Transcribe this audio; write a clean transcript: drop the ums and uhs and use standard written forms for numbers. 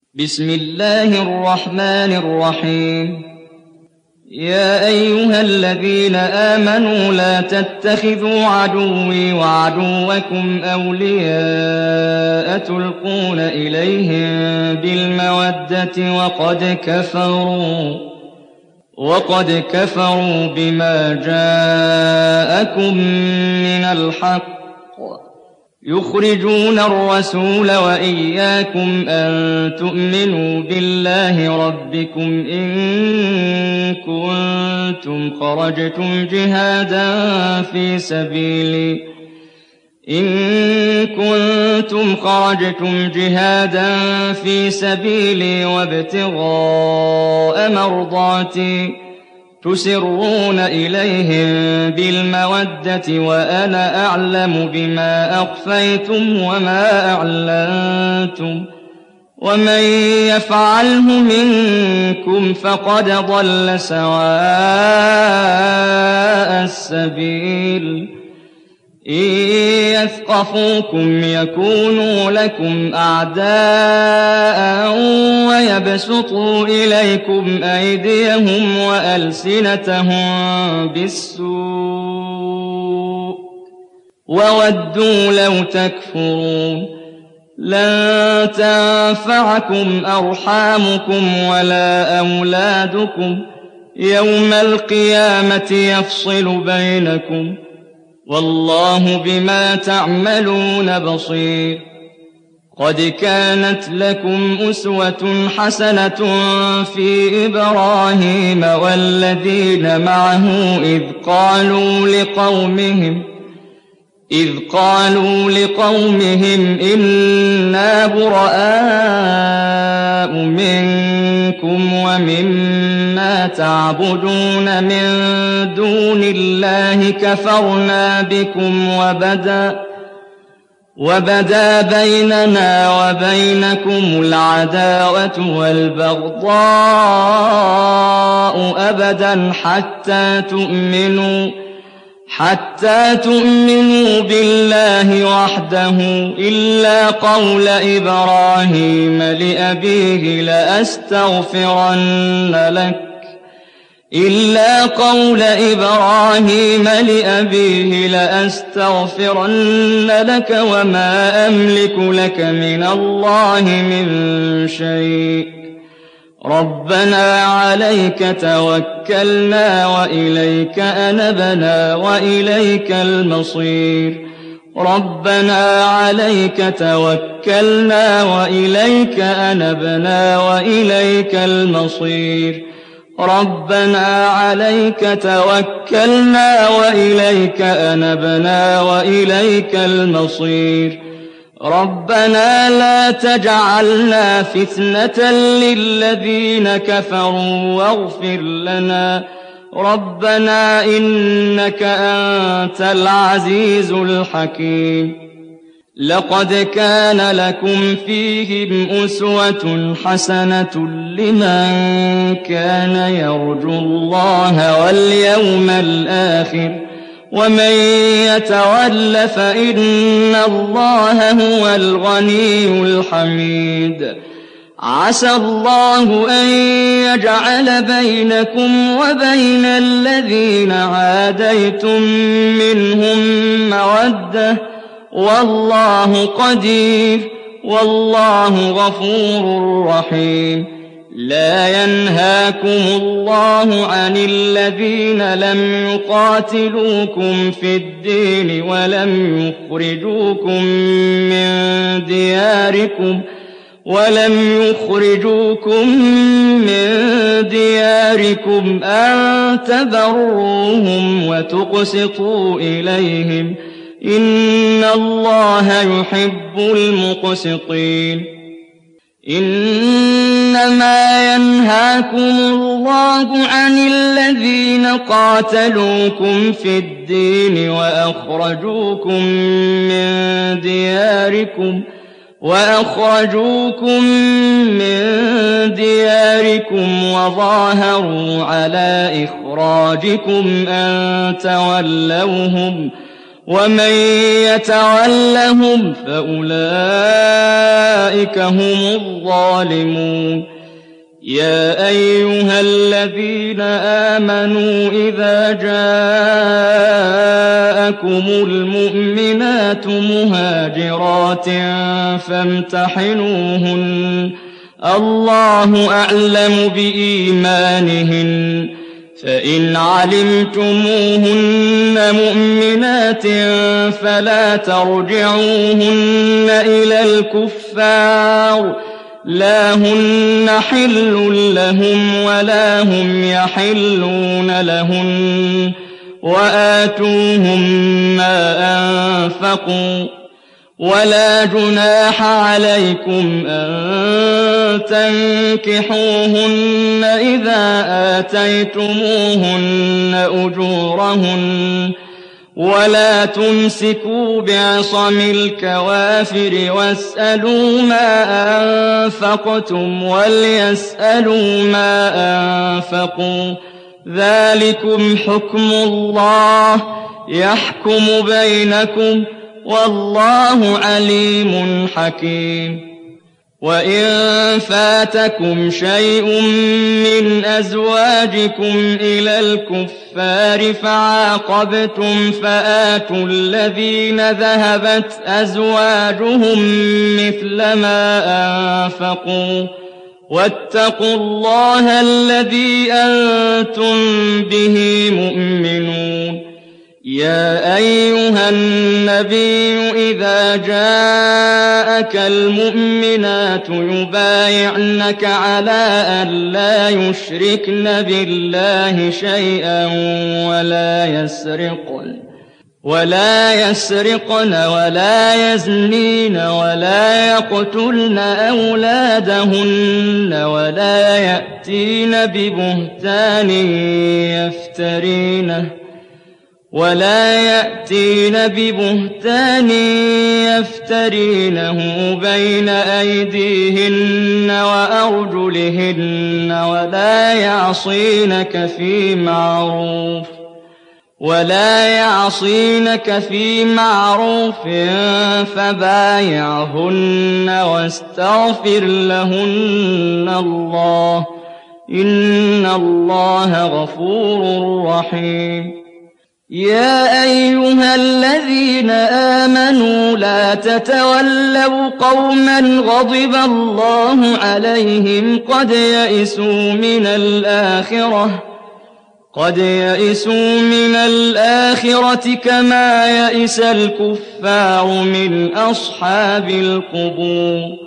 بسم الله الرحمن الرحيم. يا أيها الذين آمنوا لا تتخذوا عدوي وعدوكم أولياء تلقون إليهم بالمودة وقد كفروا بما جاءكم من الحق يخرجون الرسول وإياكم أن تؤمنوا بالله ربكم إن كنتم خرجتم جهادا في سبيلي وابتغاء مرضاتي تسرون إليهم بالمودة وأنا أعلم بما أخفيتم وما أعلنتم ومن يفعله منكم فقد ضل سواء السبيل. إن يثقفوكم يكونوا لكم أعداء ويبسطوا إليكم أيديهم وألسنتهم بالسوء وودوا لو تكفرون. لن تنفعكم أرحامكم ولا أولادكم يوم القيامة يفصل بينكم والله بما تعملون بصير. قد كانت لكم أسوة حسنة في إبراهيم والذين معه إذ قالوا لقومهم إنا براء منكم ومما تعبدون من دون الله كفرنا بكم وبدا بيننا وبينكم العداوة والبغضاء أبدا حتى تؤمنوا بالله وحده إلا قول إبراهيم لأبيه لأستغفرن لك وما أملك لك من الله من شيء. ربنا عليك توكلنا وإليك أنبنا وإليك المصير. ربنا عليك توكلنا وإليك أنبنا وإليك المصير. ربنا عليك توكلنا وإليك أنبنا وإليك المصير. ربنا لا تجعلنا فتنة للذين كفروا واغفر لنا ربنا إنك أنت العزيز الحكيم. لقد كان لكم فيهم أسوة حسنة لمن كان يرجو الله واليوم الآخر ومن يتول فإن الله هو الغني الحميد. عسى الله أن يجعل بينكم وبين الذين عاديتم منهم مودة والله قدير والله غفور رحيم. لا ينهاكم الله عن الذين لم يقاتلوكم في الدين ولم يخرجوكم من دياركم أن تبروهم وتقسطوا إليهم إن الله يحب المقسطين. إنما ينهاكم الله عن الذين قاتلوكم في الدين وأخرجوكم من دياركم وظاهروا على إخراجكم أن تولوهم ومن يتولهم فأولئك هم الظالمون يا أيها الذين آمنوا إذا جاءكم المؤمنات مهاجرات فامتحنوهن الله أعلم بإيمانهن فإن علمتموهن مؤمنات فلا ترجعوهن إلى الكفار لا هن حل لهم ولا هم يحلون لهن وآتوهم ما أنفقوا ولا جناح عليكم أن تنكحوهن إذا آتيتموهن أجورهن ولا تمسكوا بعصم الكوافر واسألوا ما أنفقتم وليسألوا ما أنفقوا ذلكم حكم الله يحكم بينكم والله عليم حكيم وإن فاتكم شيء من أزواجكم إلى الكفار فعاقبتم فآتوا الذين ذهبت أزواجهم مثل ما أنفقوا واتقوا الله الذي أنتم به مؤمنون يا أيها النبي إذا جاءك المؤمنات يبايعنك على أن لا يشركن بالله شيئا ولا يسرقن ولا يزنين ولا يقتلن أولادهن ولا يأتين ببهتان يفترينه بين أيديهن وأرجلهن ولا يعصينك في معروف فبايعهن واستغفر لهن الله إن الله غفور رحيم يا أيها الذين آمنوا لا تتولوا قوما غضب الله عليهم قد يئسوا من الآخرة كما يئس الكفار من أصحاب القبور